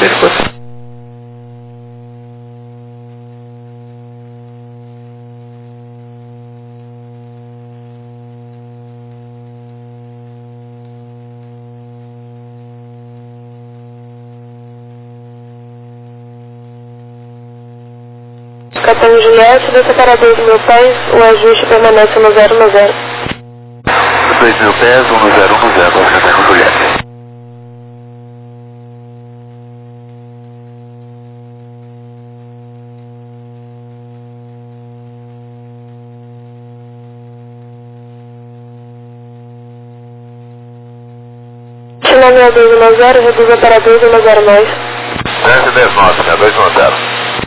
escuta. Capitão Juliette, do separador do meu pés, o ajuste permanece no 0 no 0. 2.000 pés, 1 no 0, 1 no 0, Capitão Juliette. Chilândia 2 no 0, reduz a para 2 no 0 mais. 10 9, 2 no 0.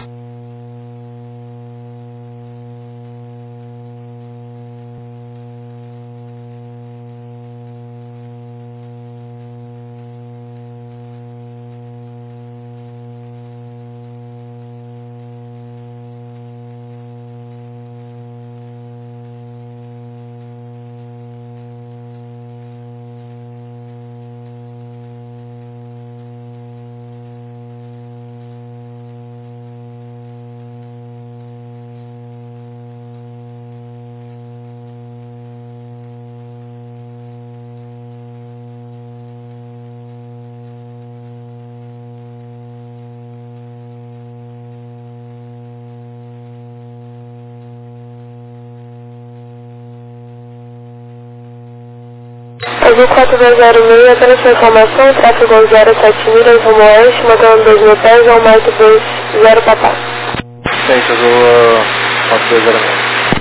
Azul 4206, apenas sua informação, tráfego 07 milhas, rumo oeste, montando 2.000 pés, ao mais 20 papá. Gente, Azul 4206.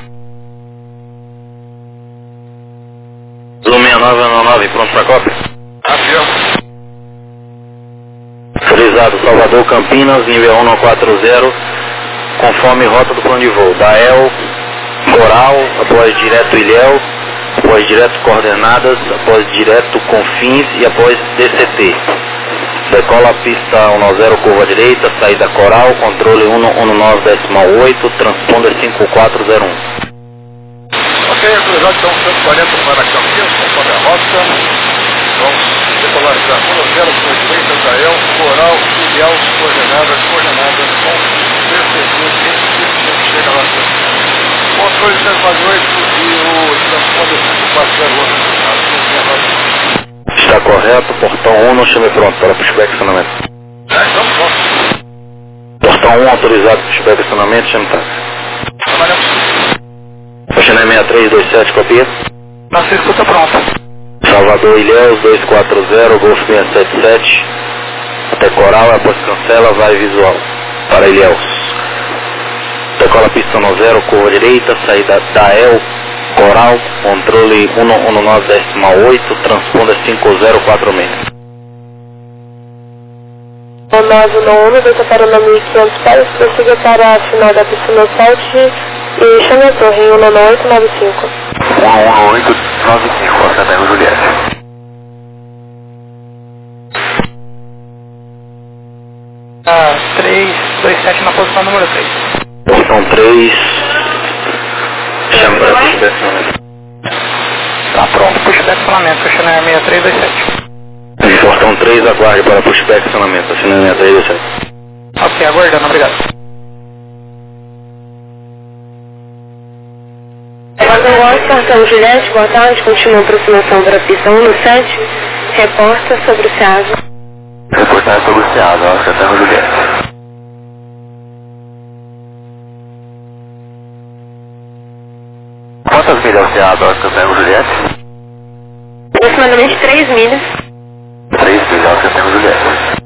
Azul 6999, pronto para cópia? Avião. Autorizado, Salvador, Campinas, nível 140, conforme rota do plano de voo. Dael, Coral, após direto Ilhéu, após direto Coordenadas, após direto Confins e após DCT. Decola a pista 10, curva direita, saída Coral, controle 119.8, transponder 5401. Ok, autorizado, então 140 para Campinas, conforme a rota. Vamos decolar já 10, curva direita, Dael, Coral, Ilhéu, Coordenadas, com DCT, chega lá. Controle 148 e o transponder 5401. Está correto, portão 1, não chame pronto para pushback acionamento. Estamos prontos. Portão 1 autorizado, pushback acionamento, chame táxi. Trabalhamos. Oceané 6327, copia. Nossa escuta pronta. Salvador, Ilhéus, 240, Golf 677. Até Coral, após cancela, vai visual. Para Ilhéus. Decola pista 10, curva direita, saída Dael, Coral, controle 119.8, transponder 5046. 991, deixa para o 1500 pés, prossiga para a final da pista no 7 e chame a torre em 19895. 11895, Capitão Juliette. Ah, 327 na posição número 3. Portão 3, chame para pushback acionamento. Tá pronto, pushback acionamento, Oceané 6327. Portão 3, aguarde para pushback acionamento, Oceané 6327. Ok, aguardando, obrigado. Capitão Juliette, boa tarde, continua a aproximação para a pista 117, reporta sobre o CEASA. Reportar sobre o CEASA, Capitão Juliette. Quantas milhas CEASA, Capitão Juliette? Aproximadamente 3 milhas. 3 milhas, Capitão Juliette.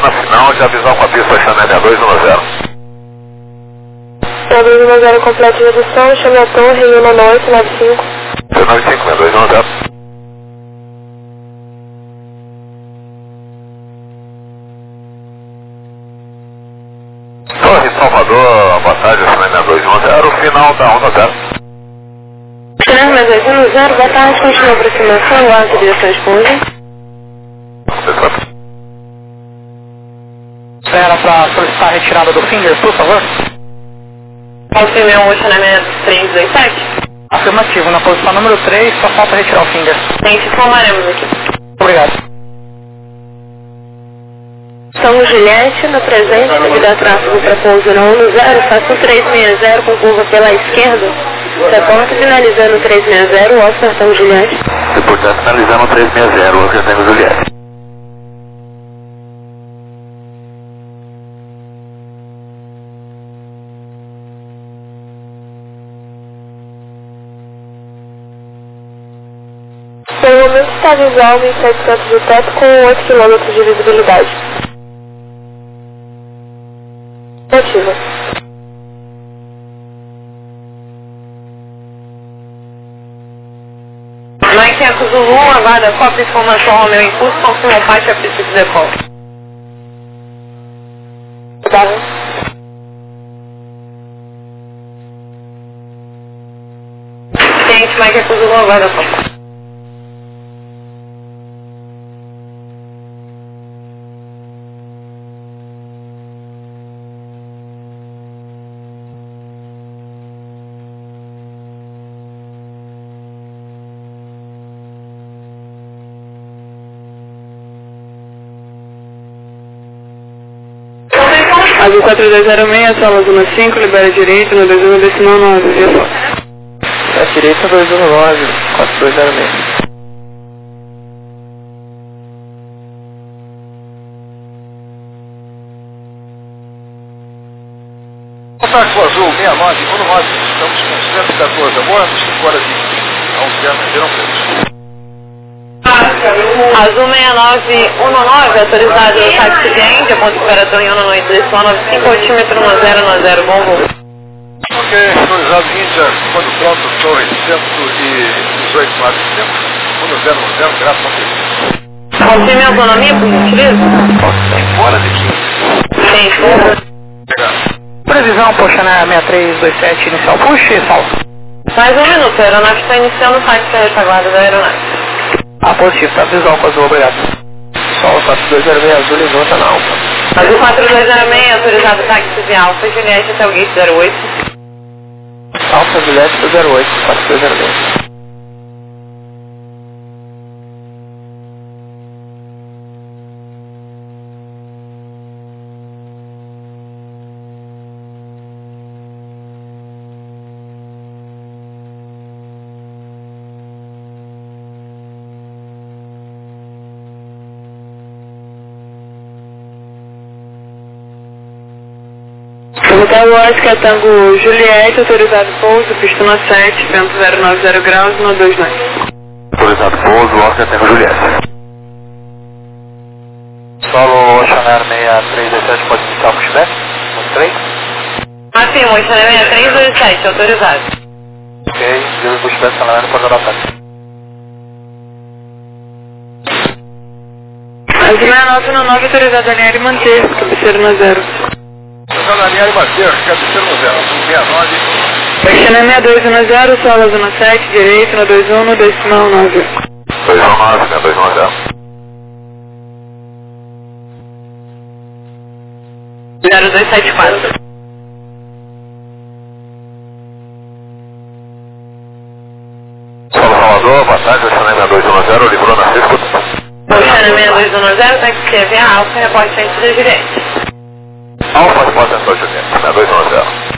na final de avisar com a pista Chanel 6210. 6210 completa de redução, chame a torre, Lima Norte, 95. 95, 6210. Torre Salvador, boa tarde, Chanel 6210, final da onda 0. Chanel 6210, boa tarde, continua a aproximação, guarda direção esposa. Espera para solicitar a retirada do finger, por favor. Confirmou o Chanel 327? Afirmativo, na posição número 3, só falta retirar o finger. Gente, informaremos aqui. Obrigado. São Juliette, no presente, devido a tráfego para pouso na 10, faça um 360 com curva pela esquerda. Reporta finalizando 360, Oscar São Juliette. Reportar finalizando 360, Oscar São Juliette. Pelo momento está visual 1.700 de teto com 8 km de visibilidade. Ativa. Mike Eco Zulu, aguarda cópia de informação ao meu impulso, confirma o pátio a pista de decola. Gente, Mike Eco Zulu, aguarda cópia. Azul 4206, sala zona 5, libera direito, no 21 decimal 9, via foto. É direita 219, 4206. Contato Azul 6919, estamos com 114 abortos, 5 horas e 20. A 11 anos, Ribeirão Preto. Azul 6919, autorizado no táxi de ponto de operação em 1 decimal 95, altímetro 1090, bom voo. Ok, autorizado Índia, quando pronto, torre 118 900, 1010, graças a Deus. Confirme a autonomia, por gentileza? 5 horas e 15. Sim, senhor. Obrigado. Previsão, poxa, na 6327, inicial push e salto. Mais um minuto, a aeronave está iniciando o táxi da retaguarda da aeronave. Positivo, tá visual com azul, obrigado. Sol 4206, azul e volta na alfa. Azul 4206, autorizado táxi de Alfa, Juliette até o gate 08. Alfa Juliette 08, 4206. Hotel Oscar, Tango Juliette, autorizado pouso, pista 7, vento 090 graus, 129. Autorizado pouso, Oscar Tango Juliette. Solo Chanel 6327, pode iniciar o pushback? No 3? Afirmo, Chanel 6327, autorizado. Ok, viu o pushback Chanel pode dar ataque. Azul 6919, autorizado a linha e manter, cabeceira no 0. Está na linha e bater, cabeceira no 0, 69. Chanel 6210, sala zona 7, direito, no 21, no decimal 9. 219, né, 210. 0274. Solo Salvador, boa tarde, Chanel 6210, livrou na 6, Chanel 6210, táxi TV Alfa, reporte frente da direita. Alfa, resposta Antônio Juliette, Chanel 6210.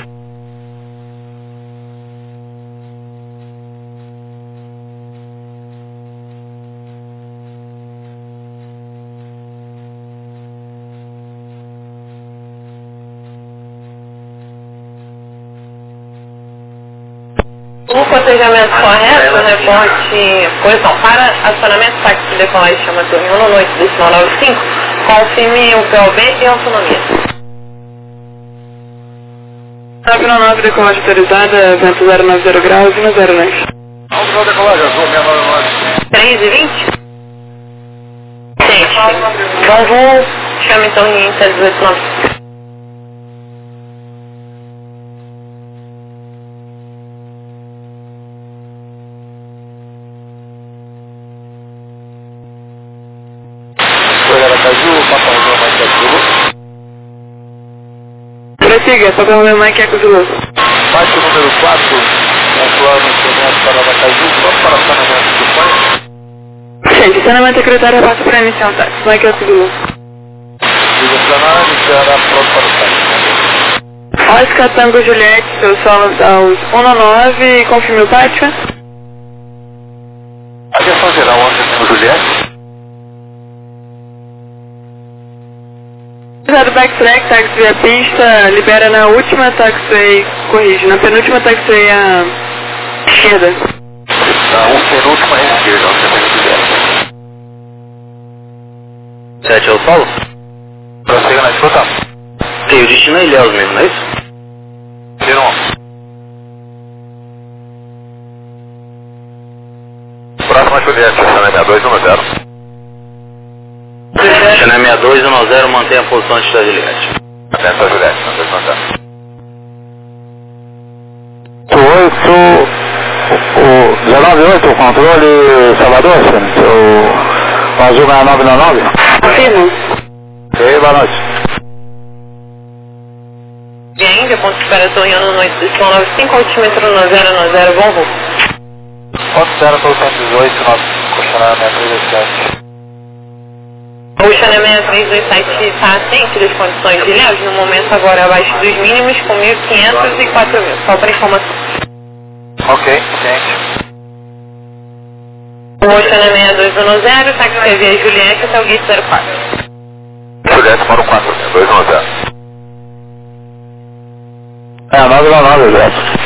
O cotejamento correto, reporte, correção, para acionamento táxi de decolagem chama turno 1 noite, decimal 95, Confirme o POB e autonomia. 999, decolagem autorizada, vento 090 graus, 109. Vamos decolagem azul, 699. 3h20? Gente, Volvo, chame então em 118. Prossiga, só para o Mike Eco Zulu. Mike número 4, com plano instrumento para Aracaju, vamos para o saneamento do banho. Gente, saneamento secretário, passo para iniciar o táxi. Mike Eco Zulu. Diga plenário, iniciará pronto para o táxi. Oscar Tango Juliette, seus solos aos 199 e confirme o pátio. Aviação geral, onde Juliette. Do backtrack, táxi via pista, libera na última taxiway, corrige, na penúltima taxiway à esquerda. Na penúltima à esquerda, onde você quiser. 7 é o solo? Prossiga na escuta. Tem o destino é Ilhéus mesmo, não é isso? Viram? Próxima Juliette, saneamento 6210. Channel 6210, mantém a posição de Juliette. Atento a Juliette, 6210. 098, controle Salvador, o azul 6999. Confirmo. Ok, boa noite. Bem, ponto de espera Torriano, noite do som 95, altímetro 9090, Volvo. Ponto 0 para o 118, nosso questionamento 327. O chaneamento 327 está ciente das condições de Ilhéus, no momento agora abaixo dos mínimos, com 1.500 e 4.000, só para informação. Ok, ciente. O chaneamento 210, táxi via Juliette até o gate 04. Juliette para o 4, 210. 999, Juliette.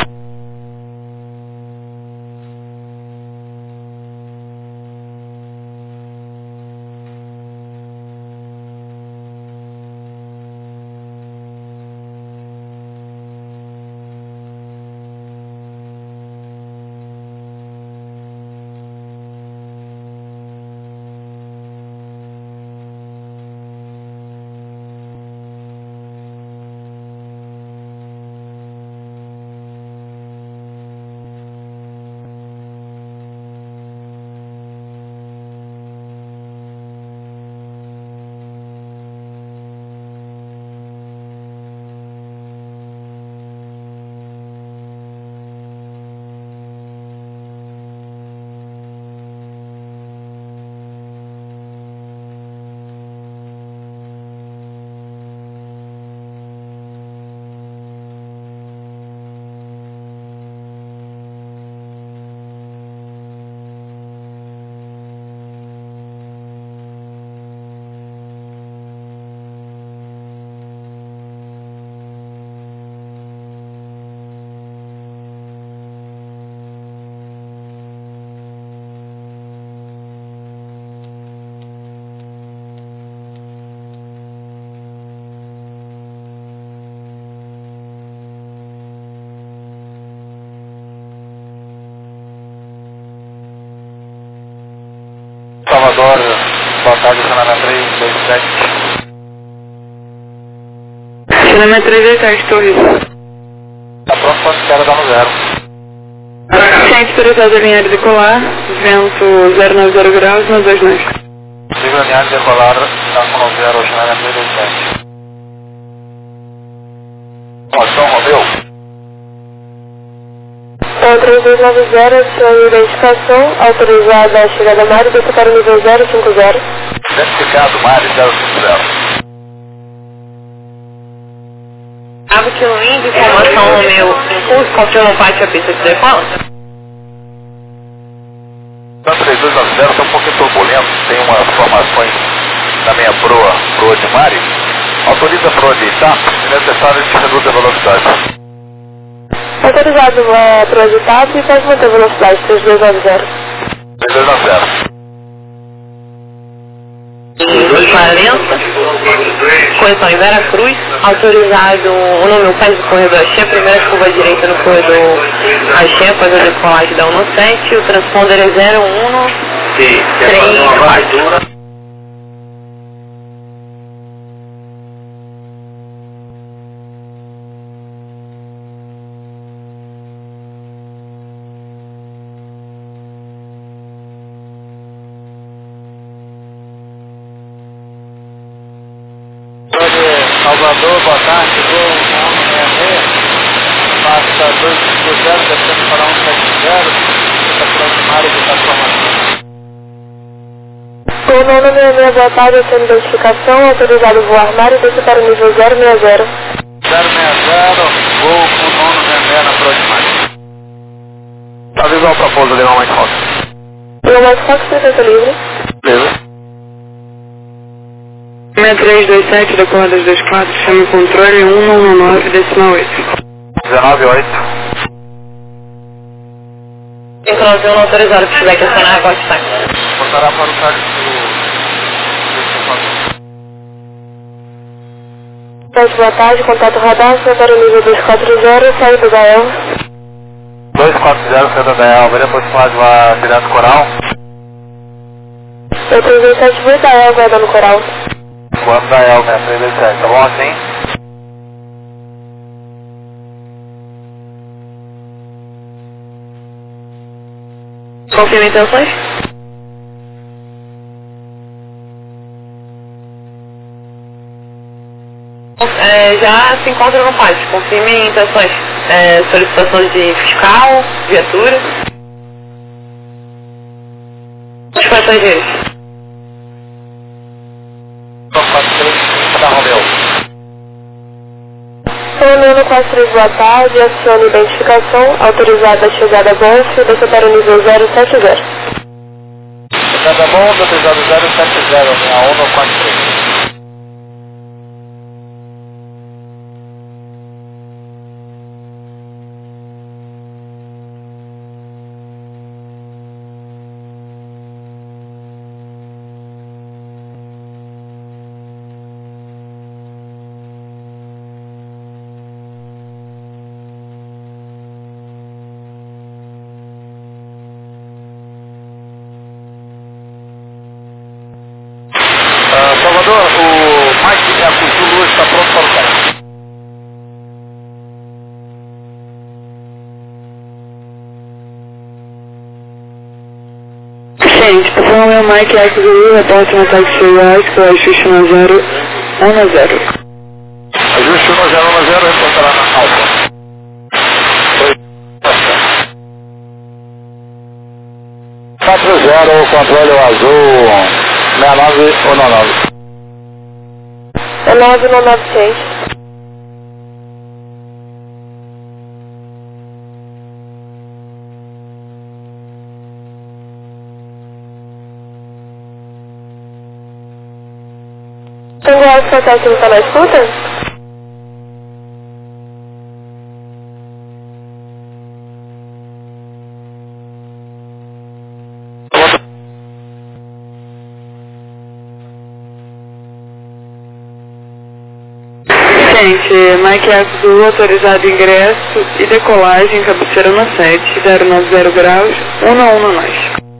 Salvador, boa tarde, saneamento 327. Chaneamento 327, Torres. Tá pronto para espera, dá no 0. Ciente autorizado a linha de decolar, vento 090 graus, 129. Siga a linha de decolar, está com o 0, saneamento 327. Ação, Romeu. O 3290, sua identificação, autorizada a chegada Mário, desça para o nível 050. Identificado, Mário 050. Cabo que o índio, informação no meu impulso, confirma o pátio a pista de decola? Tanto 3290 está um pouquinho turbulento, tem umas formações na minha proa de Mário. Autoriza a proa de Itá, se necessário, a gente reduz a velocidade. Autorizado a proa de TAP e pode manter a velocidade 3290. 3290. E 40, Roça, correção em Vera Cruz, autorizado o número faz do corredor Axé, primeira curva direita no corredor Axé, após a decolagem da 17, o transponder é 013. Salvador, boa tarde, chegou um 166, passa 250, descendo para 170, está aproximado de transformação. O 966, boa tarde, sem identificação, autorizado o voo armário e desce para o nível 060. 060, voo com o 966 na aproximação. Avisa o propósito de Lima Fox. Lima Fox, presença livre. Beleza. 6327 da Corda 224, chama o controle 119,8. 198. Sincronização não autorizado, que tiver que acionar a bote táxi. Voltará para o táxi do... Boa tarde, contato radar, para o nível 240, saída da El. 240, saída da El, vai aproximar de uma direto coral. Eu 37 voo da El, guardando coral. Quando da El, 327, tá bom assim? Confirma intenções? Já se encontra no pátio. Confirme intenções. Solicitação de fiscal, viatura. Os passageiros. 43 da Romeu. Romeu 43, boa tarde. Acione identificação. Autorizada a chegada a Golfo. Desça para o nível 070. Chegada bom, autorizado 070, minha 143. Salvador, o Mike Eco Zulu está pronto para o cara. Gente, por favor, meu Mike Eco Zulu, reporte no táxi Wise, que é o ajuste 1010. Ajuste 1010, reportará na Alfa. Foi. 40, controle azul, 69 ou 99? É 9996. Tem algo que você está na escuta? Gente, Mike Eco Zulu, autorizado ingresso e decolagem, cabeceira no 7, 090 graus, 1 no nós.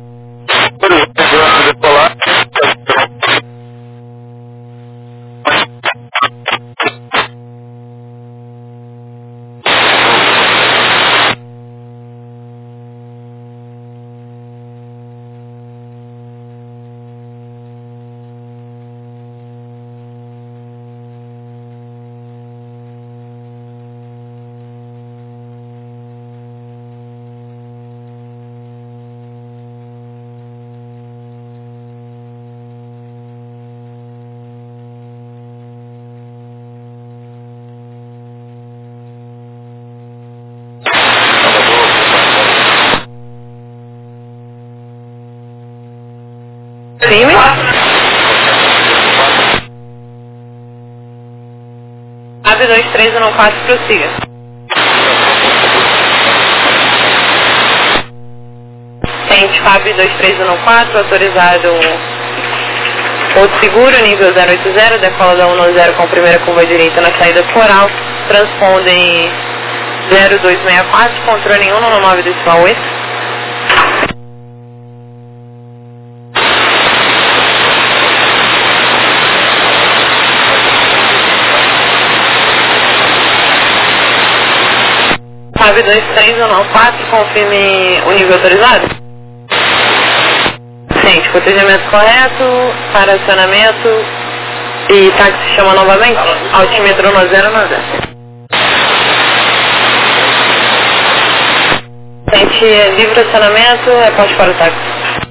Decolar. Firme. Ave 2314, prossiga. Tente FAB 2314, autorizado Outro seguro, nível 080, decola da 190 com primeira curva direita na saída floral, transpondem 0264, controle em 199,8. Nave 23194, confirme o nível autorizado. Gente, cotejamento correto, para acionamento e táxi chama novamente, altímetro 9090. Gente, livre acionamento, pode para o táxi.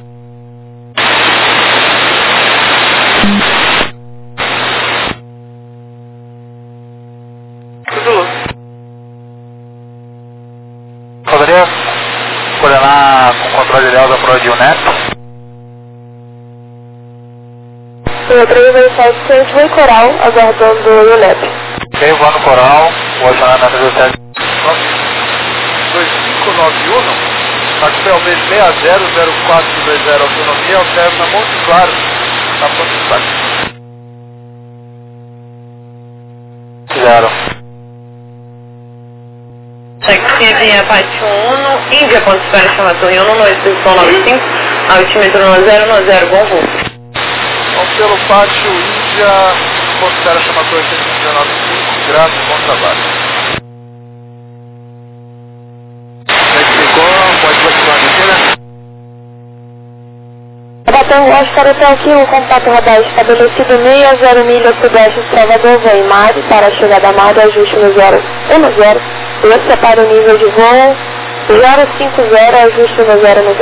Poderia coordenar com controle ideal da prova de UNEP? O 327 foi Coral, aguardando o UNEP. Ok, voando Coral, o acionamento do 7. 2591, Maxwell B600420 autonomia, alterna Monte Claro, na ponte de táxi. Fizeram. Taxi via Pátio 1, Índia, ponto espera, chama Torre 1, 95, altímetro 9090, bom voo. Então, pelo pátio Índia, ponto espera, chama Torre 195, graças, bom trabalho. Pode continuar aqui, né? Batão Oscar até aqui, o contato radar estabelecido 60 milhas sudeste de Salvador, voo Mari, para a chegada a Mari, ajuste no 010, esse para o nível de voo 050, ajuste no 010. 10,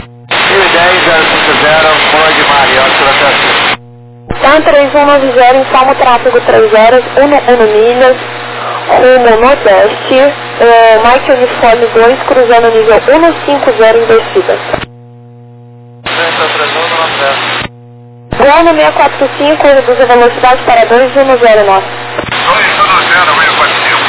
050, voa de Mari, ótimo até aqui. TAM 3190, informa o tráfego 3 horas, 11 milhas, rumo nordeste, Mike Uniforme 2, cruzando nível 150 em descida. Voando 645, reduz a velocidade para 210 nós. 210, 645.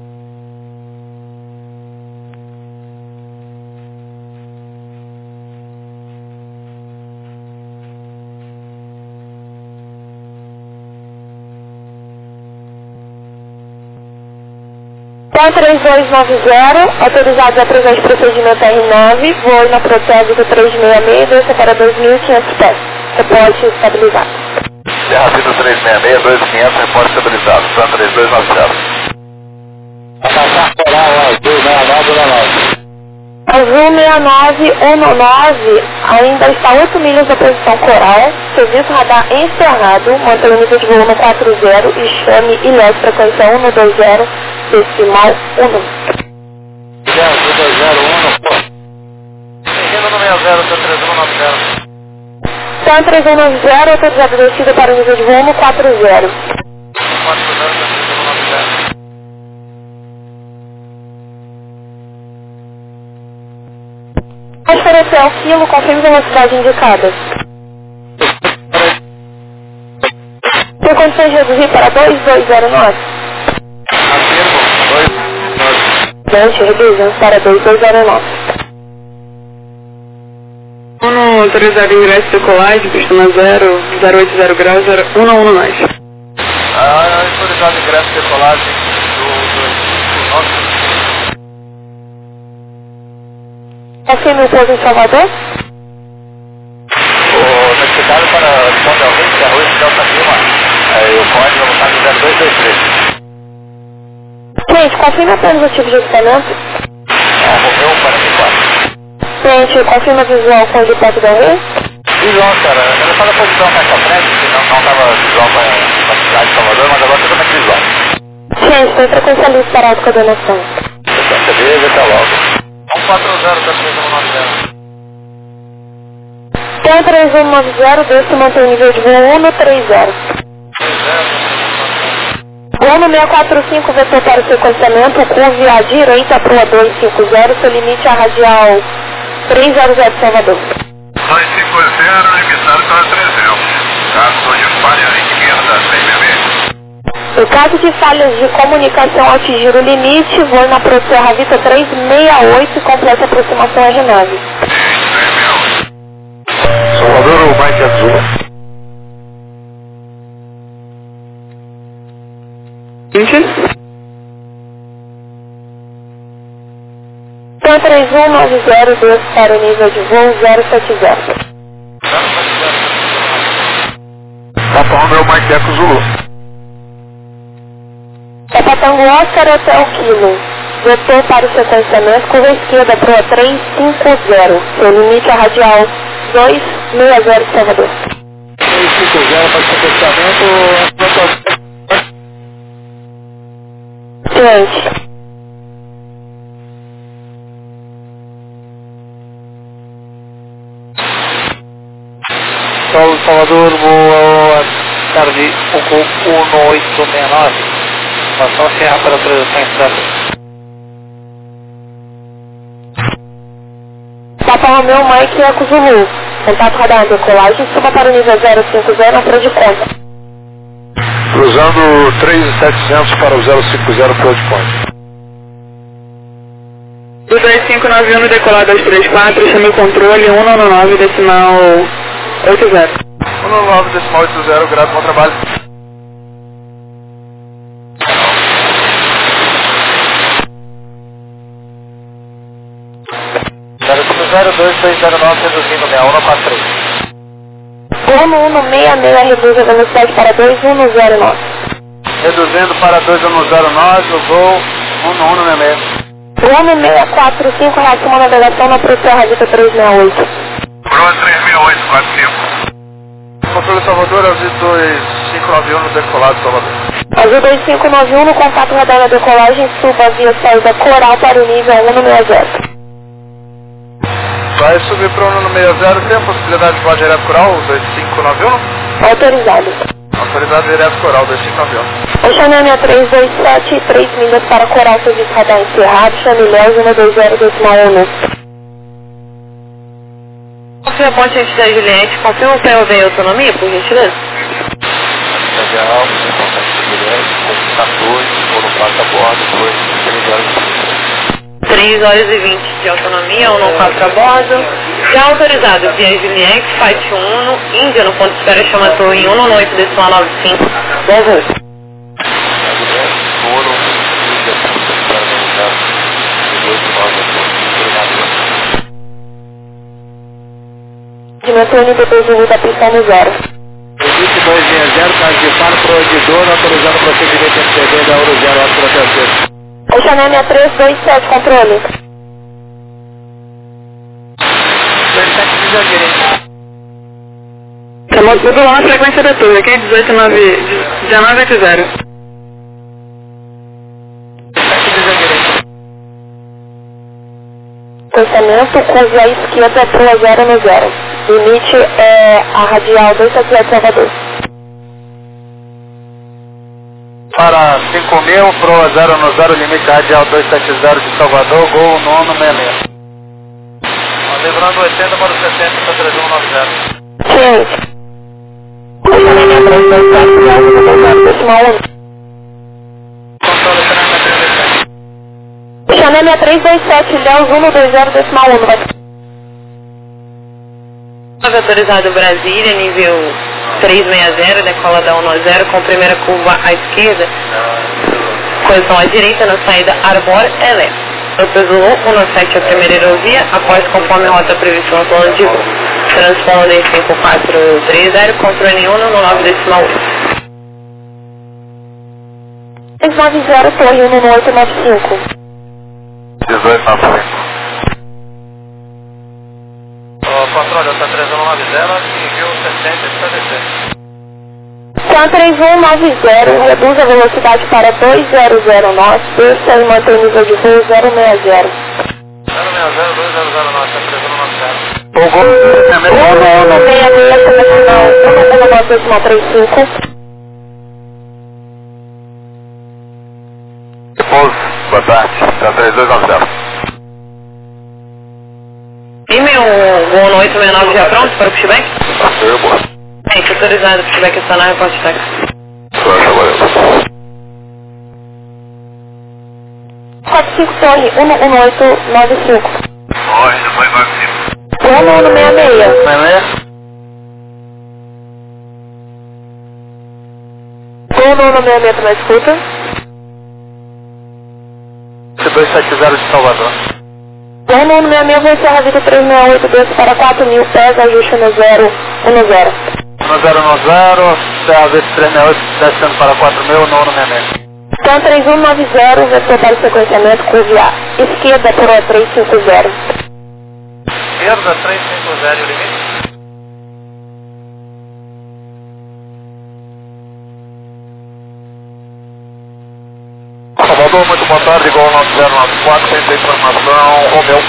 TAM 3290, autorizados a presente procedimento R9, voo na Protégito 366, desça para 2.500 pés. Reporte estabilizado. Terra Vida 366, 2500, reporte estabilizado. TAM 3290. Passar Coral, azul 6919. Azul 6919 ainda está 8 milhas da posição Coral, serviço radar encerrado, mantém o nível de voo no 40 e chame ilhéus frequência 120, decimal 1. Azul 201, pô. Seguindo no 60, TAM 3190. TAM 3190, autorizado descida para o nível de voo no 40. 40, Oferecer ao quilo, confirme a velocidade indicada. Tem condições de reduzir para 2209? Gente, reduzam para 2209. No autorizado ingresso de colagem, pista 080 graus, 1 mais. Autorizado ingresso de decolagem do nosso. Confirme o pouso em Salvador? O notificado para São Delvinte, Arroz Delta Lima, o código no caso 0223. Gente, confirme apenas o tipo de equipamento. Romeu 44. Gente, confirma a visual com o de perto da rua. Visual, cara, era só na posição mais pra frente, que não estava visual para a cidade de Salvador, mas agora totalmente visual. Gente, tem frequência livre para autocoordenação. Beleza, até logo. 140, tá 3190. TAM 3190, desce e mantém o nível de voo 130. Voo no 645, vetor para o sequenciamento, curve à direita para o 250, seu limite a radial 300 de Salvador. 250, limitado para 300. Caso de falha à esquerda, 666. No caso de falhas de comunicação ao atingir o limite, voe na Proterra Vita 368 e completa a aproximação R9. 368. Salvador ou Mike Azul? 20. Então 3190 para o nível de voo 070. Papa Romeo Mike Eco Zulu. Papa Tango Oscar Hotel Kilo. Voltou para o sequenciamento, curva esquerda para o 350. Seu limite é radial 260 Salvador. 350 para o sequenciamento. Ciente. Sol Salvador, boa tarde, Oco 1869. Passou a serra para a transição em França. Papa Romeo Mike Eco Zulu. Contato radar decolagem, suba para o nível 050 na de conta. Cruzando 3.700 para o 050 Approach Point. Do 2591 decolado aos 34, chame o controle 199 decimal 80. 199 decimal 80, grato, bom trabalho. Cruzeiro 2209, reduzindo 6143. Gol 166 reduz a velocidade para 2109. Reduzindo para 2109, o gol 1166. Gol 645, reação à navegação na pressão Radita 368. Pro 36845. Controle Salvador, Azul 2591 no decolado Salvador. Azul 2591 no contato radar na decolagem, suba via saída Coral para o nível 160. Vai subir para o 160, tem a possibilidade de voar direto Coral, 2591? Autorizado. Autorizado direto Coral, 2591. Oceania 327, 3 milhas para Coral, serviço radar encerrado, chame Léo 120,1. Confirma a ponte da Juliette, confirma o POV e autonomia, por gentileza? Legal, contato Juliette, 14, foram 4 a bordo, 3 horas e 20 de autonomia, 194 a bordo. Já autorizado via Juliette, Fight 1, Índia no ponto de espera, chama a torre em 198 decimal 95. Bom voo. foram Dimensão NDP Zulu da pista no 0. 2260, caso de par proibidor, autorizado o procedimento MTD da Euro 0, ato proteção. Oceania 327, controle. 27 Estamos tudo lá na frequência da torre, aqui 1980. Pensamento, curva à esquerda para 0 no 0. Limite é a radial 278 Salvador. Para 5.000, pro 0 no 0, limite radial 270 de Salvador, gol 966. Lembrando 80 para o 70 para 3190. Gente. Oceania 327, decimal 1. Controle Oceania 327. Oceania 327, Léo 120, decimal 1. Vai. Autorizado Brasília, nível 360, decola da 190 com primeira curva à esquerda, posição à direita na saída Arbor Elé. Doutor Zulu, 17 a primeira aerovia, após conforme a rota prevista no plano de voo. Transponder 5430, controle 199 decimal 8. 390, torre 11895. 18 na frente. Controle, eu estou 3190, nível 60 está descendo. 4190, reduz a velocidade para 2009, desça e mantém o nível de voo 060. 060, 2009, está 3190. O gol 166, selecional 199,35. Pouso, boa tarde, está 3290. E meu voo no 869 já pronto para o pushback? Passou, boa. Gente, autorizado, pushback está na reporte táxi. Valeu. 45 torre 11895. Oi, foi 95. 1166. 66? 1166 na escuta. 270 de Salvador. Gol 166, voo Serra Vitor 368, desce para 4.000 pés, ajuste no 010. 1010, Serra Vitor 368, descendo para 4.000, no 166. Então 3190, vetor para o sequenciamento, curva esquerda por 350. Esquerda 350 e o limite? Salvador, muito boa tarde, igual 9094, tem informação, Romeu.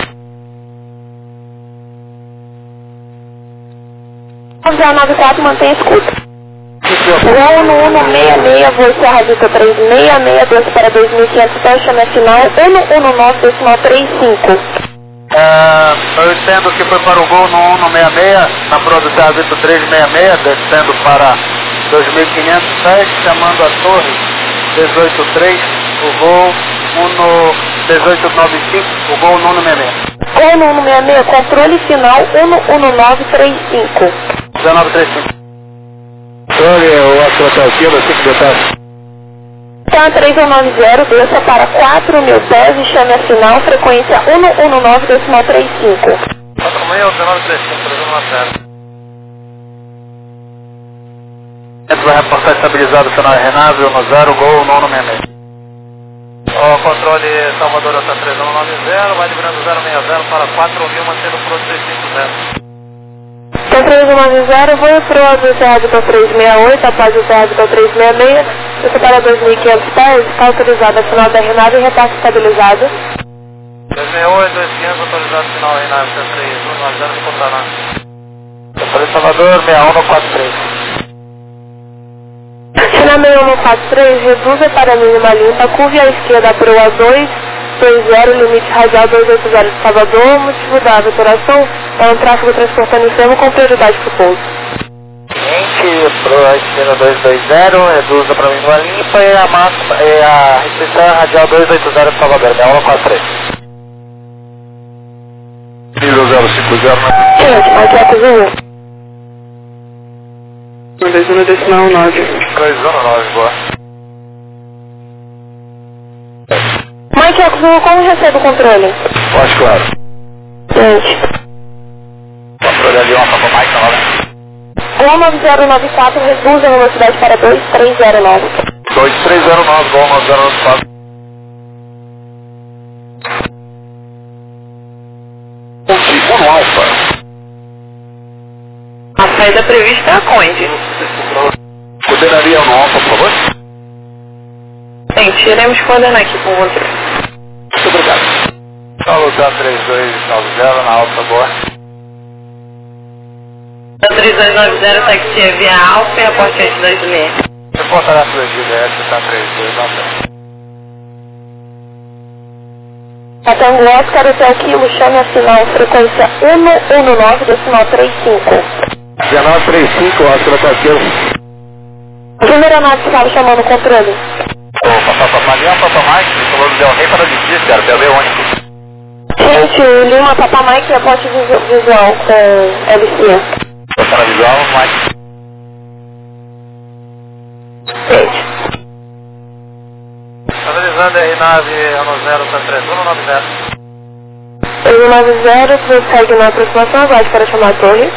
9094, mantém escuta. Gol no 166, voo Serra Vitor 366, desce para 2.500 pés, chama final 119, decimal 35. Eu entendo que foi para o gol no 166, na prova do Serra Vitor 366, descendo para 2.500 pés, chamando a torre 183, o gol 1895, o gol no 166. Gol no 166, controle final 11935. 1935. O Astro Hotel Kilo, 5 detalhes. Então 3190, desça para 4.000 pés e chame a final, frequência 119, decimal 35. 4.000, 1935, 3190. Vai reportar estabilizado o final Renável no 0, gol no 166. O controle Salvador está 3190, vai livrando 060 para 4.000, mantendo o produto 350. Então 3190, voo pro do Serra Vitor 368, após o Serra Vitor 366, desce para 2.500 pés, está autorizado a final da Renável e repasse estabilizado. 268, 2.500, autorizado o final Renável, 3190, de Pontaná. Controle Salvador, 6143. Na 6143, reduza para a mínima limpa, curve à esquerda para o A220, limite radial 280 de Salvador, motivo da vetoração é um tráfego transportando enfermo com prioridade para o pouso. Cliente, para a esquerda 220, reduza para a mínima limpa e a máxima, a restrição é radial 280 de Salvador, 6143. Nível 050. Gente, aqui é a cozinha. 21 decimal 9. 309, boa. Mike Azul, como recebe o controle? Pode, claro. Gente. Controle ali, uma para Mike, tá lá. Gol 9094, reduza a velocidade para 2309. 2309, gol 9094. Ponte 1 Alfa. A saída prevista é a Conde. Coordenaria 1 Alfa, por favor. Gente, iremos coordenar aqui com o controle. Muito obrigado. Salutando 3290 na alta boa. 3290, taxi via Alfa e a porta 26. Reporta da sua GDS, tá 3290. Tango Oscar, Hotel Kilo, chame a final, frequência 119, decimal 35. 1935, Oscar Hotel Kilo. Primeira nave que estava chamando o controle. Papá Lima, Papá Mike, falou do Del Rey para Difícil, cara, Del Rey ônibus. Gente, Lima, Papá Mike e a poste visual com LC. Você na visual, Mike. Gente. Estabilizando R9 ano 0, tá 3190. 190, prossegue na aproximação, aguarde para chamar a torre.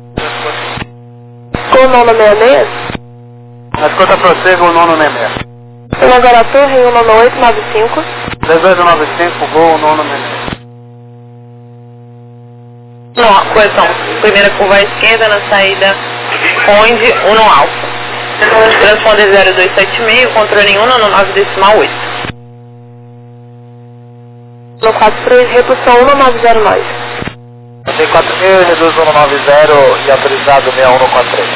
Com o nono 66. Na escuta prossiga o nono 66. Agora a torre 19895. 1895, gol, nono 66. Não, correção. Primeira curva à esquerda na saída Conde 1 Alfa. Transponder 0276, controle 119 decimal 8. No 43, redução 1909. Tem 4.000, reduz 190 e autorizado 6143.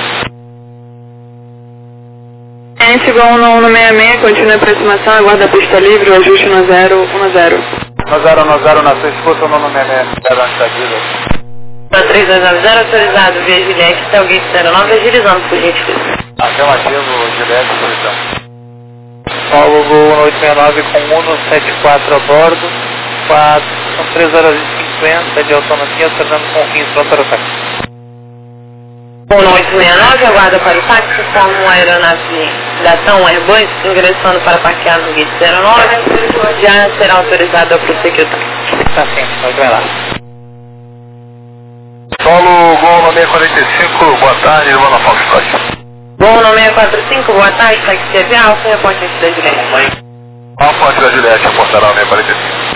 Gente, igual no 166, continue a aproximação, aguarda a pista livre, o ajuste no 010. No 010 na sua escuta, o nono 66, zero antes da guida. Para 3290, autorizado via Juliette, até o gate 09, agilizando por gentileza. Afirmativo, Juliette, autorizado. Paulo Gol 1869 com 174 a bordo, são 3 horas e 50 de autonomia, autorizando com 15 para o táxi. 1869, aguarda para o táxi como aeronave. da TAM Airbus, ingressando para parquear no gate 09, já será autorizado a prosseguir o táxi. Tá sim, vai lá. Solo Gol no 645, boa tarde, Luana Foxtrot. Gol no 645, boa tarde, táxi TV Alfa, reporte da Juliette. Alfa da Juliette, apontará o 645.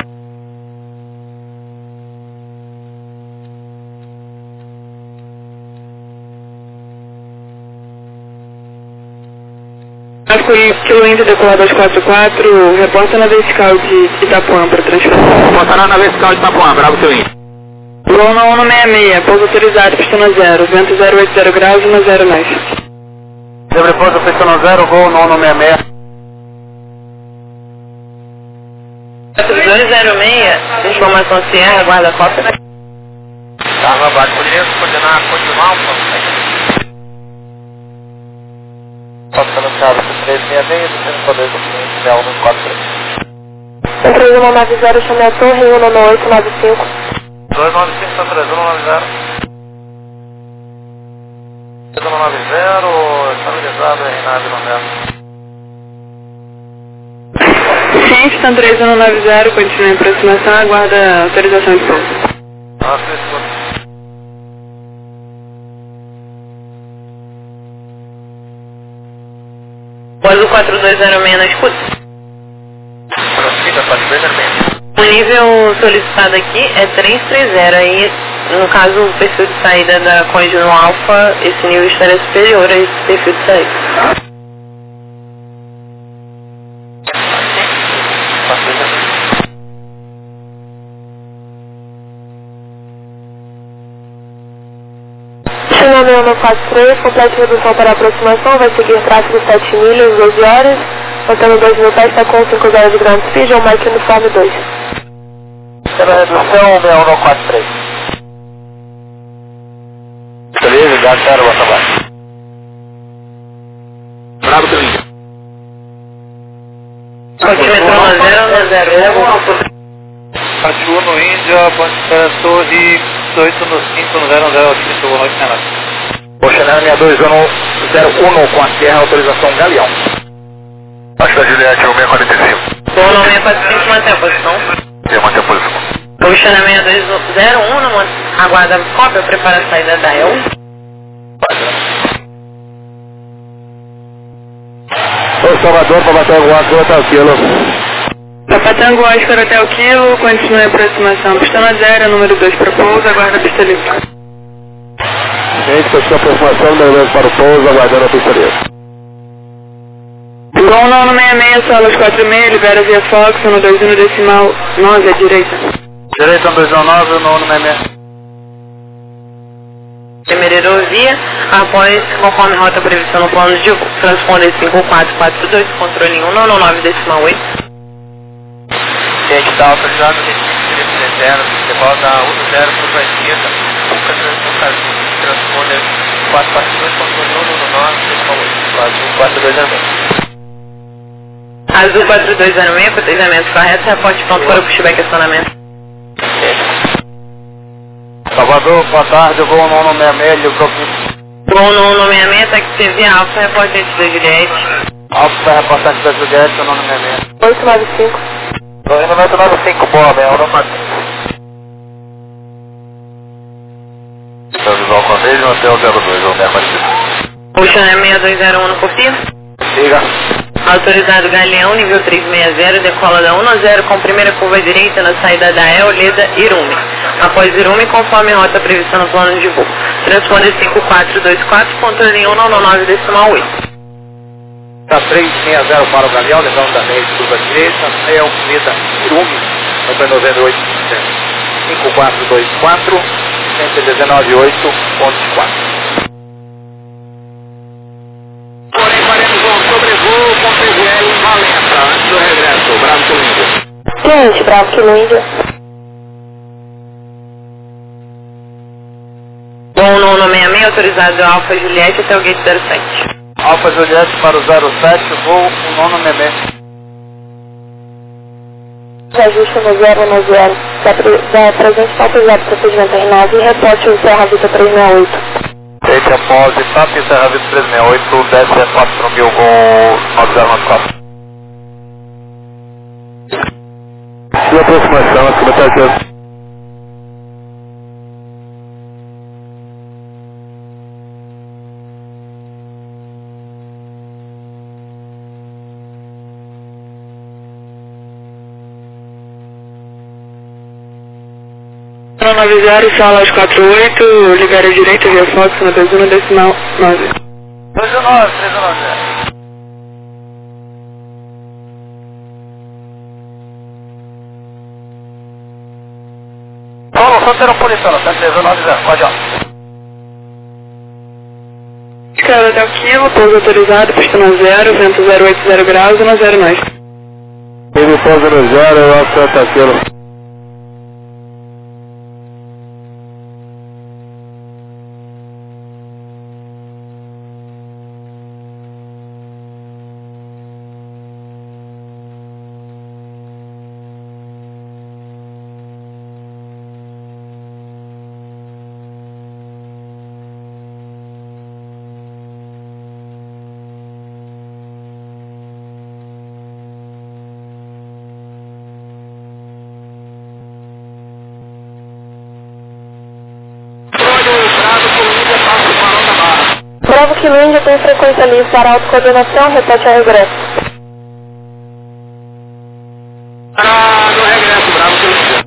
Kilo Índio, decolar 244, reporta na vertical de Itapuã para transferência. Reportará na vertical de Itapuã, Bravo seu índio. Gol na 166, pouso autorizado, pistão 0, vento 080 graus, 10 nós. Sobre pouso, pistão 0, Gol no 166. 206, informação Sierra, guarda cópia. Carro abaixo, polícia, continuar Alfa. Pode ser anunciado por 366, descendo para 2 do cliente, 143. Centro 190, chame a torre, 19895. 295, Centro 190. 190, estabilizado em nave no mesmo. Sim, Stan 3190, continua em aproximação, aguarda autorização de pouso. Nossa, escuta. Pouso 4206 na escuta. Prossiga, 4206. O nível solicitado aqui é 330 aí, no caso o perfil de saída da Conde no Alfa, esse nível estaria superior a esse perfil de saída. Chama 6143, complete redução para aproximação, vai seguir tráfego 7 milhas, 12 horas, mantendo 2 mil pés, está com 5 0 de ground speed, ou Mike uniforme 2. Pela redução, 6143. Beleza, já quero botar abaixo. Bravo seu índio. Continua 010, Continua no Índia, Torre 18 no 5 no 00 aqui, boa noite, Renato. Oceana 6201 com a Sierra, autorização Galeão. Acho da Juliette, o 645. Gol no 645, mantém a posição. Mantém a posição. Oceana 6201, aguarda cópia, prepara a saída da EL. Ô Salvador, para bater alguma coisa até o quilo. Papatango Oscar até o quilo, continua em aproximação, pistão 0, número 2 para pouso, aguarda a pista livre. Gente, continua a aproximação, levando para o pouso, aguardando a pista livre. Gol no 166, solas 46, libera via Fox, 121 decimal 9 à direita. Direita 219, no 166. Primeira aerovia, após, conforme rota prevista no plano de transponder 5442, controle 199 decimal 8. Gente, está autorizado nesse 0, você volta 10 para a esquerda, transponder 442, controle 199 decimal 8. Azul 4206, protejamento correto, reporte pronto para o pushback e acionamento. Salvador, boa tarde, eu vou no 166, livrou aqui. Gol no 166, táxi TV Alfa, reportante da Juliette. Alfa, reportante da Juliette, no 166. 895. 295, boa, bem, 195. Visual com a mesma, até o 02, o 645. Oceana 6201 no confirma. Siga. Autorizado Galeão, nível 360, decola da 1-0 com primeira curva direita na saída da El, Leda, Irume. Após Irume, conforme rota prevista no plano de voo. Transponder 5424, controle 199 decimal 8. Tá 360 para o Galeão, lembrando da meia de curva direita, El, Leda, Irume, foi 98%. 5424, 119.8.4. Porém, faremos um sobrevoo com PGL em Valença, antes do regresso. Bravo Kilo Índia. Gente, Bravo Kilo Índia. Bom, no 166, autorizado Alfa Juliette até o gate 07. Alfa Juliette para o 07, voo o 966. Ajuste no 090. Da presente está autorizado procedimento em nave e reporte o Serra Vita 368. Aceite após TAP, Serra Vitor 368, desce 4000 com 9094. Sua aproximação, acima da tarde. No 90, sala aos 48, ligar à direita via Fox na 21 decimal 9. 219, 319. Paulo, Soteropolitana, 390, pode ir. Escala até o quilo, pouso autorizado, pistão 0, vento 080 graus e 09. Ele pousa no 0, eu acerto aquilo. Bravo Kilo Índia tem frequência livre para autocoordenação, repete a regresso. No regresso, Bravo Kilo Índia.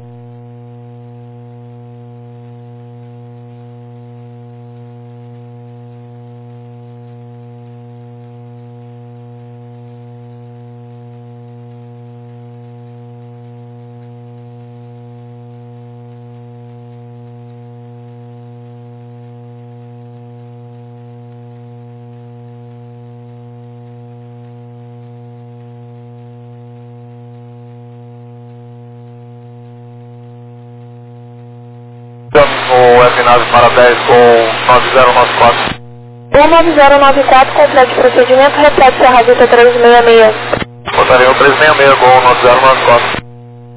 O F9 para 10 com 9094. 19094, complete procedimento, repete Serra Vitor 366. Botaria o 366 com 9094.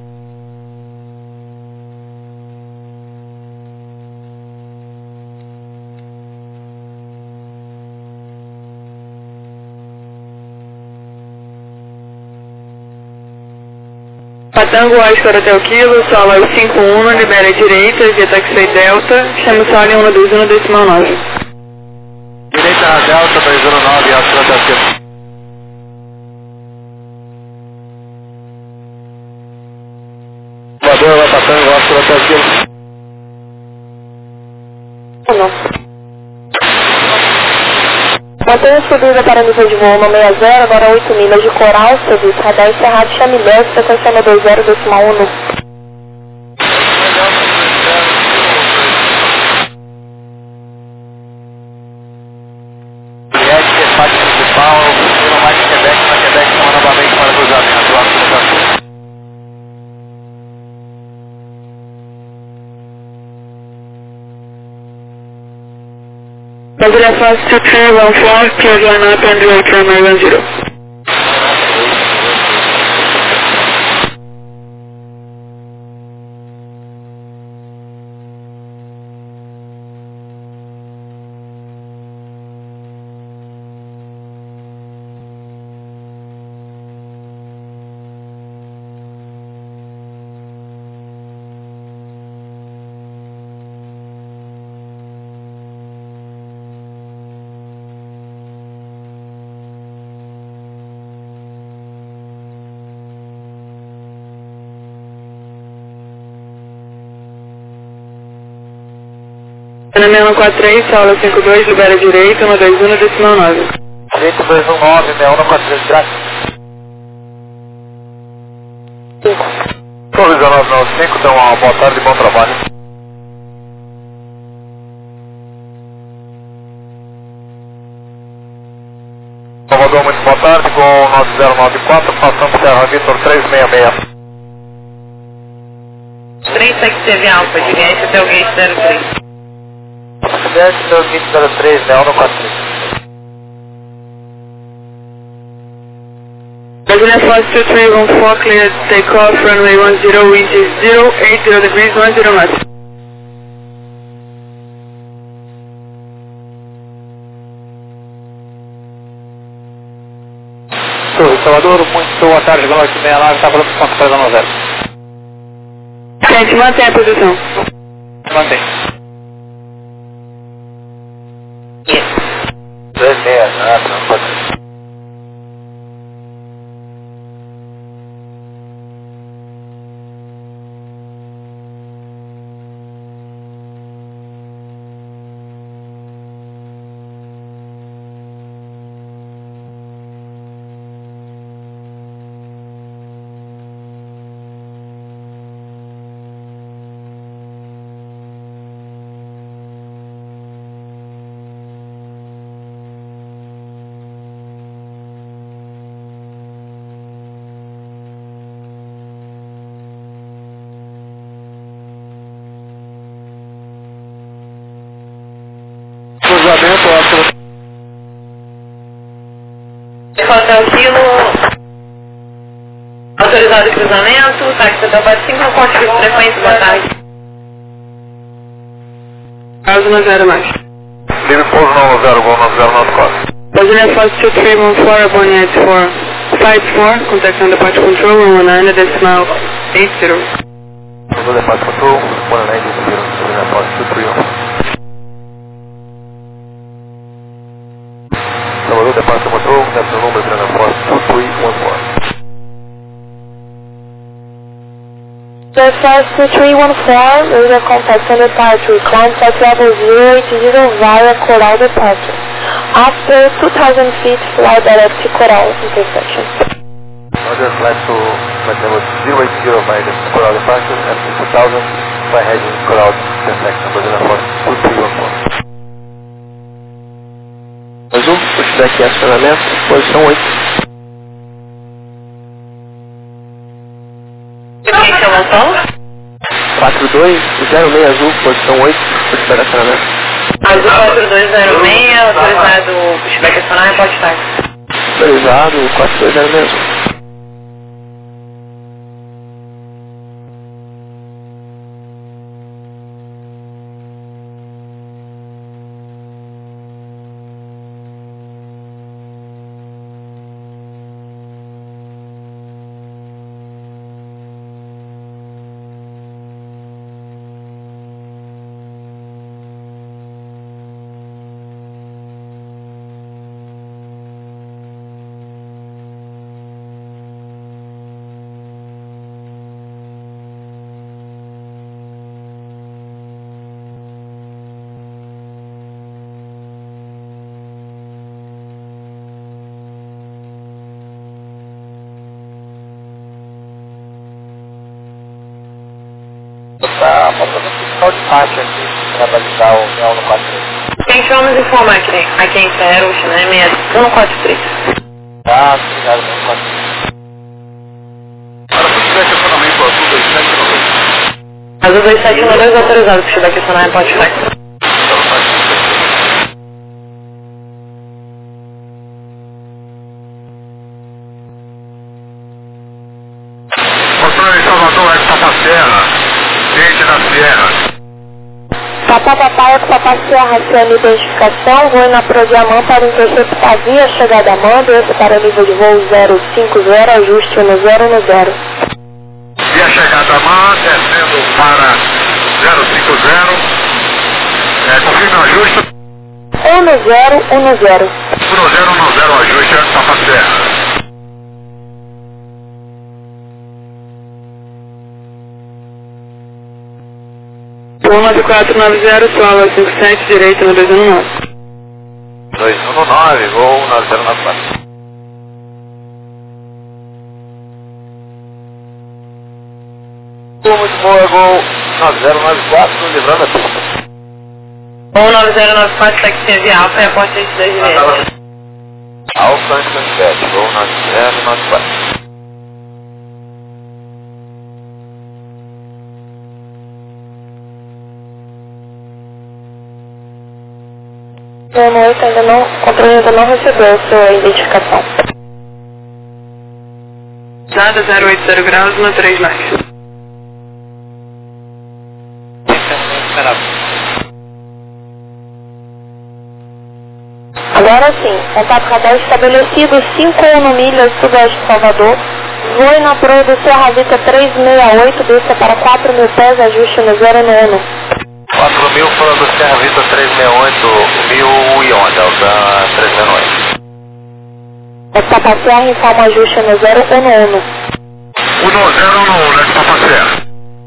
Patango Oscar até o quilo, sala 51, libera à direita, via taxi Delta, chama sala 121 decimal 9. Direita Delta 209, Oscar até o quilo. Voador, vai Patango, Oscar até o quilo. Mantenha subida para nível de voo no 60, agora 8 milhas de coral, serviço radar encerrado, Chamilhés, frequência 90 decimal 1 no. Parte principal, não mais de Quebec, mas Quebec chama novamente para cruzamento. Brasília Fox 2314, clear line up and direct runway 10. Panamera 143, sala 52, libera à direita, 121 decimal 9. Direito 219, né? 143, graças. 1995, então uma boa tarde e bom trabalho. Salvador, muito boa tarde, com 9094, passando Serra Vitor 366. 3 XTV Alfa, de gate até o gate 03. Desce até o gate 03, né? 143. Brasília Fox 2314, clear takeoff, runway 10, wind is 080 degrees, 10 knots. Salvador, muito boa tarde, boa noite, 69, está falando com 310. Gente, mantém a posição. Mantém. 260, não pode. Cruzamento, Hotel Kilo, autorizado o cruzamento, táxi Hotel 45, no corte de frequência, boa tarde. Caso não zero mais. Livre pouso 90, Gol 9094. Brasília Fox 2314, Abonnet 454, contactando a parte control, 119, decimal 80. Salvador Department Control, 190, Brasília Fox 231. Salvador Department Control, National Number Brasília Fox 2314. Airforce 2314, radio contact and departure, contact level 080 via Coral departure. After 2,000 feet, fly direct to Coral intersection. Roger, flight to flight level 080 via the Coral departure, after 2,000, fly heading Coral intersection, Brasília Fox 2314. Azul, pushback e acionamento, posição 8. Quem chama o som? 4206 Azul, posição 8, pushback e acionamento. Azul 4206, autorizado o pushback acionar, repórte táxi. Autorizado 4206 Azul. Tá faltando um fiscal de faixa aqui para balizar o 6143. Quem chama nos informar a quem espera o China 143. Tá, obrigado, 143. Para pushback acionamento Azul 2792. Azul 2792, autorizado o pushback acionar, repórte táxi. Mostrando em Salvador, é Papa Serra, gente da Sierra. Papá é Papá Serra, sendo identificação, voo na Prodiamã para interceptar via chegada a mando, esse para nível de voo 050, ajuste 1010. Via chegada a mão, descendo para 050. Confirme o ajuste. 1010. 1010, ajuste, Papa Serra. Voo 9490, Suala 57, direito no 219. 219, Gol 9094. Muito boa, Gol 9094, livrando a pista. Ou 9094, táxi via Alfa, repórte 22 direto. Alfa 57, Gol 9094. Boa noite, o controle ainda não recebeu a sua identificação. Nada 080 graus, no 3 mais. Agora sim, contato radar estabelecido 51 milhas sudoeste de Salvador. Voe na proa do Serra Vita 368, desça para 4.000 pés, ajuste no 0 no 1. 4.000 proa do Serra Vita 368, 1011, alta 368. Esta passear, informa ajuste no 0 1 no 1. 1-0 no 1, né, que tá passeando.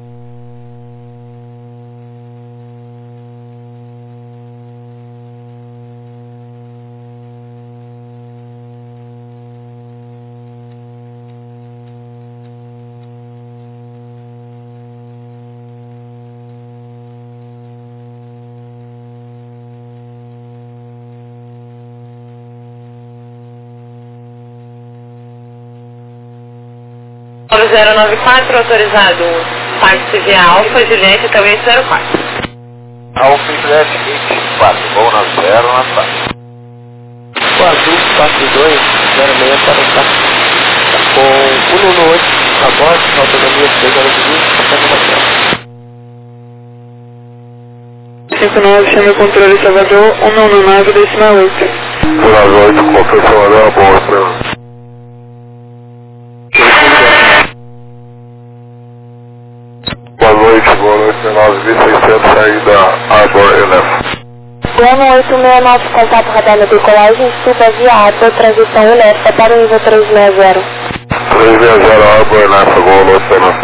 Alfa 094, autorizado táxi via Alfa Juliette até o 804. Alfa Juliette 24, voo na 094. O azul 42, 06 para o táxi. Com 118, a bordo, autonomia 3 horas e 20, passando na tela. 59, chama o controle Salvador, 199, decimal 8. Por 8, controle Salvador, boa, boa noite, 9.600, saída Arbor Elef. Plano 869, contato radar na decolagem, suba via Arbor, transição elétrica para o nível 360. 360, Arbor Elef, voo no Oceano.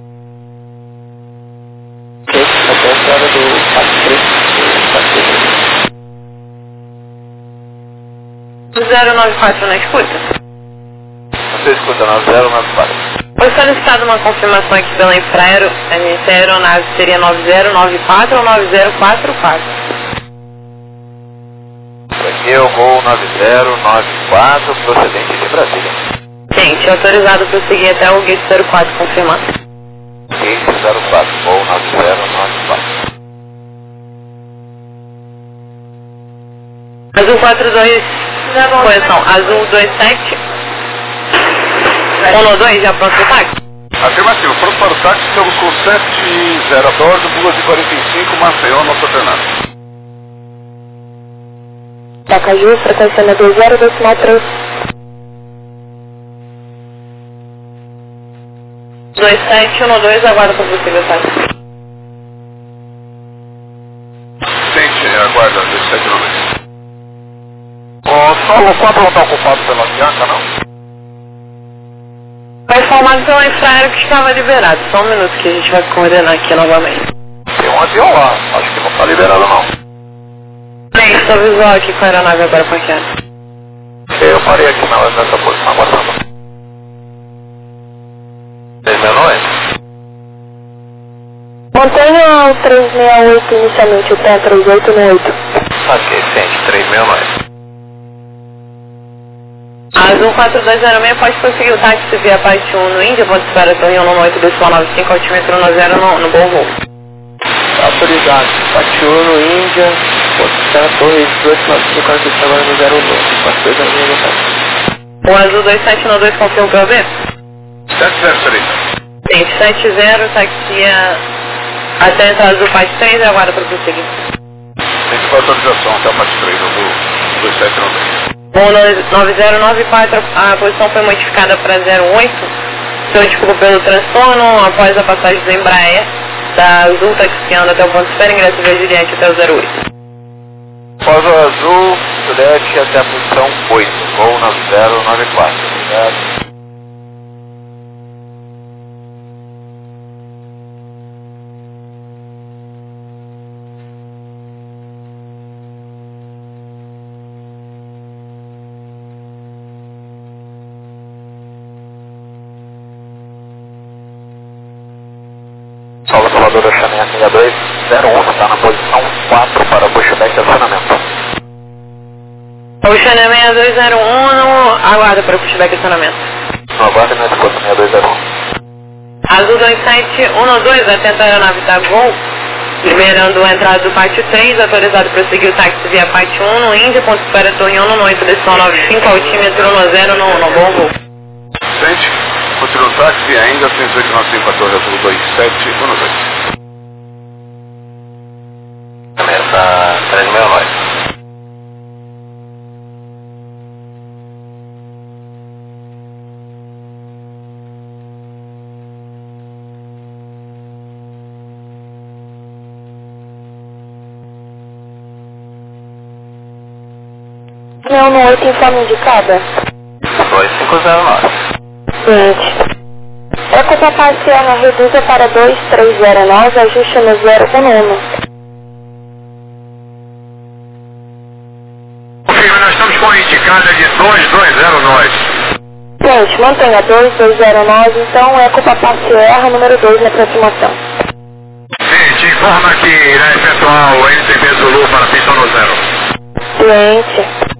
Ok, até a hora do 094 na escuta. Você escuta na 094. Foi solicitada uma confirmação aqui pela Infraero, a gente aeronave seria 9094 ou 9044. Aqui é o Gol 9094, procedente de Brasília. Gente, autorizado para seguir até o Gate 04, confirmado. Gate 04, Gol 9094. Azul 42, correção, Azul 27, 192, já pronto o táxi? Afirmativo, pronto para o táxi, estamos com 70 a bordo, 2h45, Maceió, nossa Fernanda. Pacaju, frequência na 20, decimal 3. 2712, aguarda para você, meu táxi. Sente, aguarda, 2790. Solo 4 não está ocupado pela Bianca, não? Foi informado pela Infraero que estava liberado. Só um minuto que a gente vai coordenar aqui novamente. Tem um avião lá, acho que não está liberado não. Bem, estou visual aqui com a aeronave agora parqueada. Eu parei aqui nessa posição aguardando. 369? Mantenha o 368 inicialmente, o pé 38 no 8. Ok, sente, 369. Azul 4206 pode conseguir o táxi via parte 1 no Índia, ponto espera Torre 198, decimal 95, altímetro 90 no bom voo. autorizado. Patiou no Índia, está na torre 1895, aqui agora no 02. Passou da minha vontade. O Azul 2792 confirma o POB? 703. Sim, 70, taxia até a entrada do parte 3 e aguarda para prosseguir. Tem que dar autorização até a parte 3 do 2793. O 9094, a posição foi modificada para 08. Então, desculpa pelo transtorno, após a passagem do Embraer, da Azul taxiando até o ponto de espera, ingresso via Juliette até o 08. Após o Azul, Juliette até a posição 8, voo 9094. Obrigado. Salvador da Chaminha 6201, está na posição 4 para o pushback de acionamento. O Xané 6201, aguarda para o pushback de acionamento. Não aguarde na escuta 6201. Azul 2712, atenta a aeronave da Gol, liberando a entrada do pátio 3, autorizado para seguir o táxi via pátio 1 no Índia, ponto de espera Torre 198, decisão 95, altímetro 10 no bom voo. Sente, continua o táxi ainda, 3895, Azul 2712. Começa 369. 618, informe indicada. 2509. Seguinte. Eco Papai Sierra reduza para 2309, ajuste no 011. Nós estamos com a indicada de 2209. Gente, mantenha 2209, então Eco Papai Sierra, número 2 na aproximação. Gente, informa que irá efetuar o NTB Zulu para pista no 0. Ciente.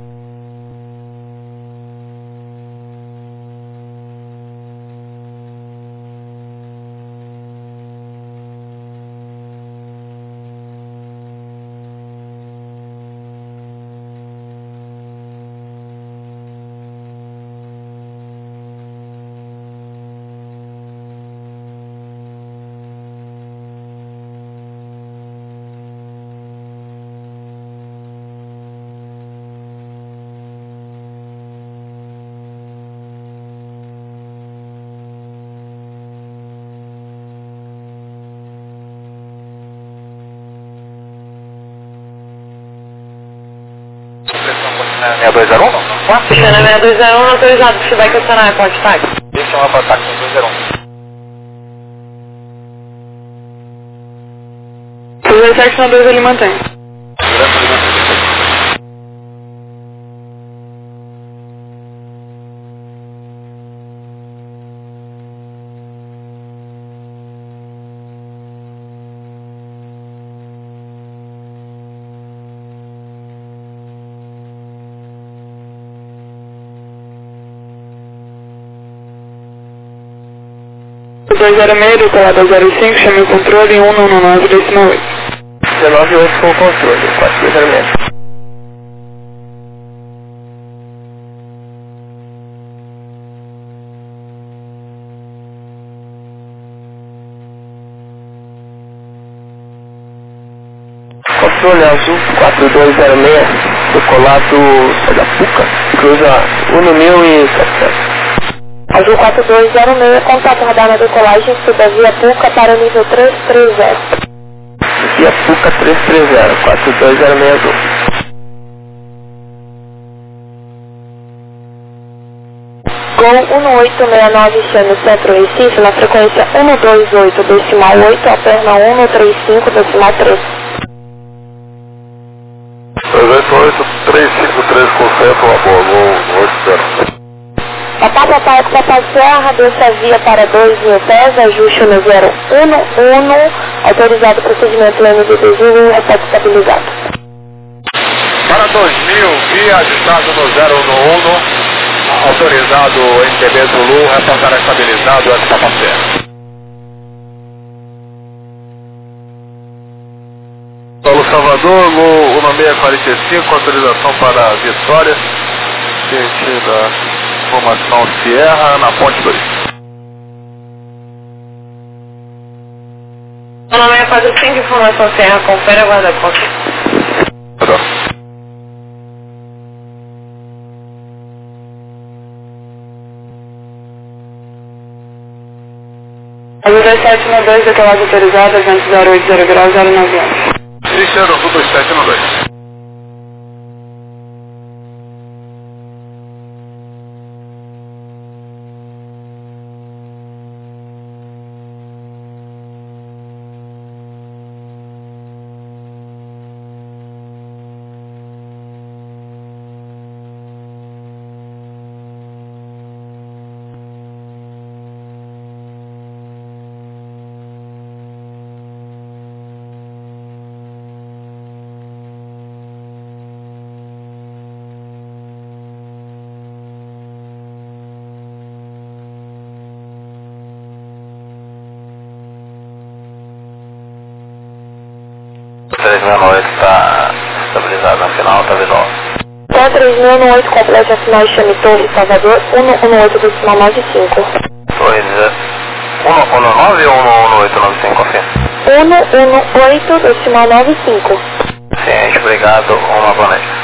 É 201? Puxando a 6201, autorizado, você vai questionar com o destaque. Deixa eu apontar com 201. 1792 ele mantém. O 206 do colado 05, chame o controle 199 decimal 8. 198 com o controle, 4206. Controle azul 4206, decolado da Puca, cruza 1.700. Azul 4206, contato radar na decolagem, suba via Puca para o nível 330. Via Puca 330, 4206 azul. Gol 1869, chame Centro Recife, na frequência 128 decimal 8, a perna 135 decimal 3. 388, 353 com centro, a boa, gol 80. Papai, Papai Serra, desça via para 2.000 pés, ajuste no 011, autorizado procedimento LMDB Zulu, repete estabilizado. Para 2000, via ajustado no 011, autorizado NTB Zulu, reportará estabilizado essa parceira. Paulo Salvador, gol 1645, autorização para Vitória, sentido Formação Sierra, na ponte 2. 9645, informação Sierra, confere a guarda-costas. A 1792, decolagem autorizada, 2080 graus, 091. Cristiano, 2792. Está estabilizado na final, tá vendo? Então 3008, complete a final, chame Torre Salvador, 118 decimal 95. Torre 119 ou 11895, afim? 118 decimal 95. Ciente, obrigado, uma boa noite.